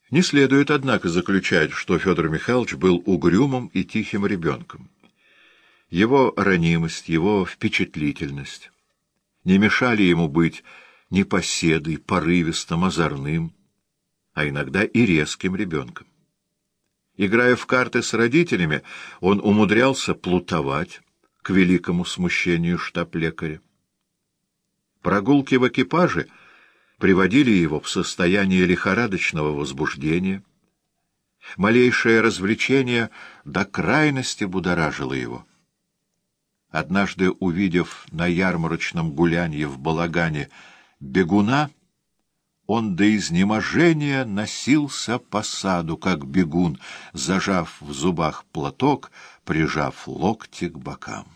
Не следует, однако, заключать, что Федор Михайлович был угрюмым и тихим ребенком. Его ранимость, его впечатлительность не мешали ему быть непоседой, порывистым, озорным, а иногда и резким ребенком. Играя в карты с родителями, он умудрялся плутовать, к великому смущению штаб-лекаря. Прогулки в экипаже приводили его в состояние лихорадочного возбуждения. Малейшее развлечение до крайности будоражило его. Однажды, увидев на ярмарочном гулянье в балагане бегуна, он до изнеможения носился по саду, как бегун, зажав в зубах платок, прижав локти к бокам.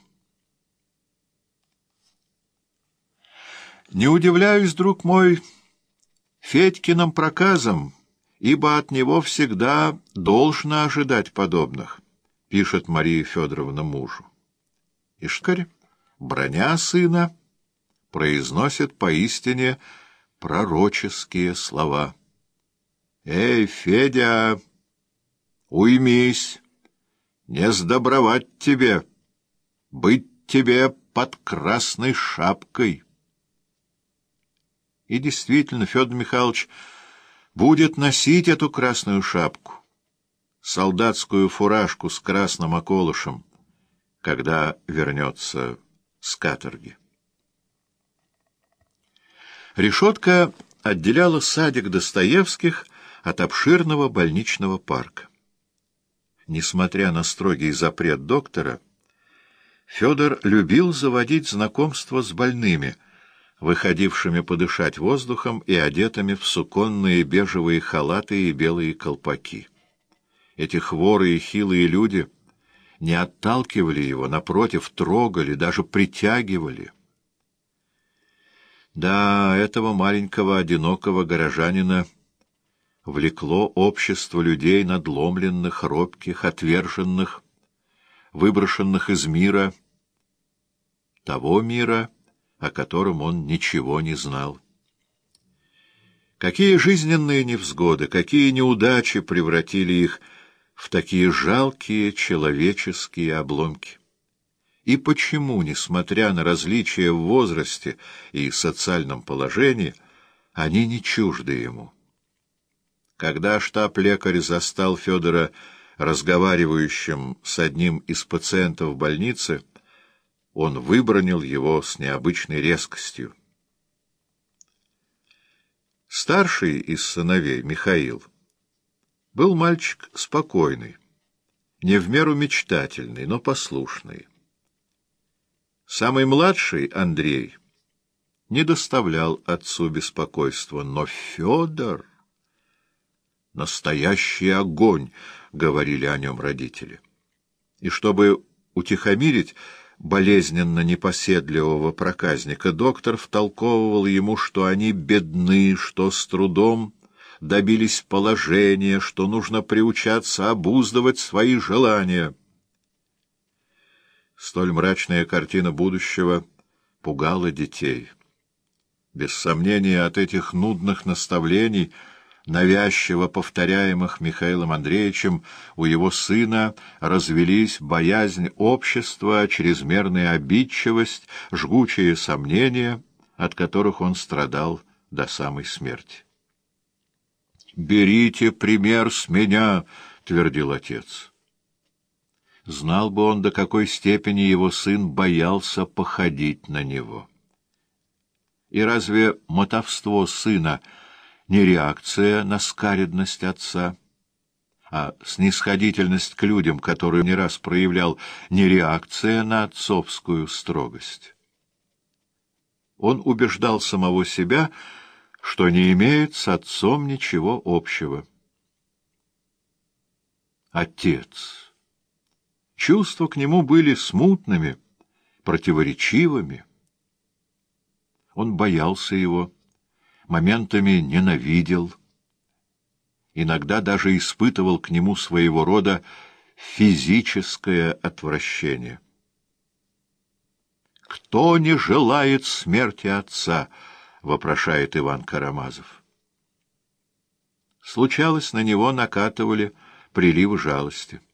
Не удивляюсь, друг мой, Федькиным проказам, ибо от него всегда должно ожидать подобных, пишет Мария Федоровна мужу. Ишкарь, броня сына, произносит поистине пророческие слова. «Эй, Федя, уймись, не сдобровать тебе, быть тебе под красной шапкой». И действительно, Федор Михайлович будет носить эту красную шапку, солдатскую фуражку с красным околышем, когда вернется с каторги. Решетка отделяла садик Достоевских от обширного больничного парка. Несмотря на строгий запрет доктора, Федор любил заводить знакомства с больными, выходившими подышать воздухом и одетыми в суконные бежевые халаты и белые колпаки. Эти хворые хилые люди не отталкивали его, напротив, трогали, даже притягивали. Да, этого маленького одинокого горожанина влекло общество людей надломленных, робких, отверженных, выброшенных из мира, того мира, о котором он ничего не знал. Какие жизненные невзгоды, какие неудачи превратили их в такие жалкие человеческие обломки. И почему, несмотря на различия в возрасте и социальном положении, они не чужды ему? Когда штаб-лекарь застал Федора разговаривающим с одним из пациентов больницы, он выбранил его с необычной резкостью. Старший из сыновей, Михаил, был мальчик спокойный, не в меру мечтательный, но послушный. Самый младший, Андрей, не доставлял отцу беспокойства, но Федор — настоящий огонь, — говорили о нем родители. И чтобы утихомирить болезненно непоседливого проказника, доктор втолковывал ему, что они бедны, что с трудом добились положения, что нужно приучаться обуздывать свои желания. Столь мрачная картина будущего пугала детей. Без сомнения, от этих нудных наставлений, навязчиво повторяемых Михаилом Андреевичем, у его сына развелись боязнь общества, чрезмерная обидчивость, жгучие сомнения, от которых он страдал до самой смерти. «Берите пример с меня», — твердил отец. Знал бы он, до какой степени его сын боялся походить на него. И разве мотовство сына не реакция на скаредность отца, а снисходительность к людям, которую не раз проявлял, не реакция на отцовскую строгость? Он убеждал самого себя, что не имеет с отцом ничего общего. Отец. Чувства к нему были смутными, противоречивыми. Он боялся его, моментами ненавидел, иногда даже испытывал к нему своего рода физическое отвращение. «Кто не желает смерти отца?» — вопрошает Иван Карамазов. Случалось, на него накатывали приливы жалости.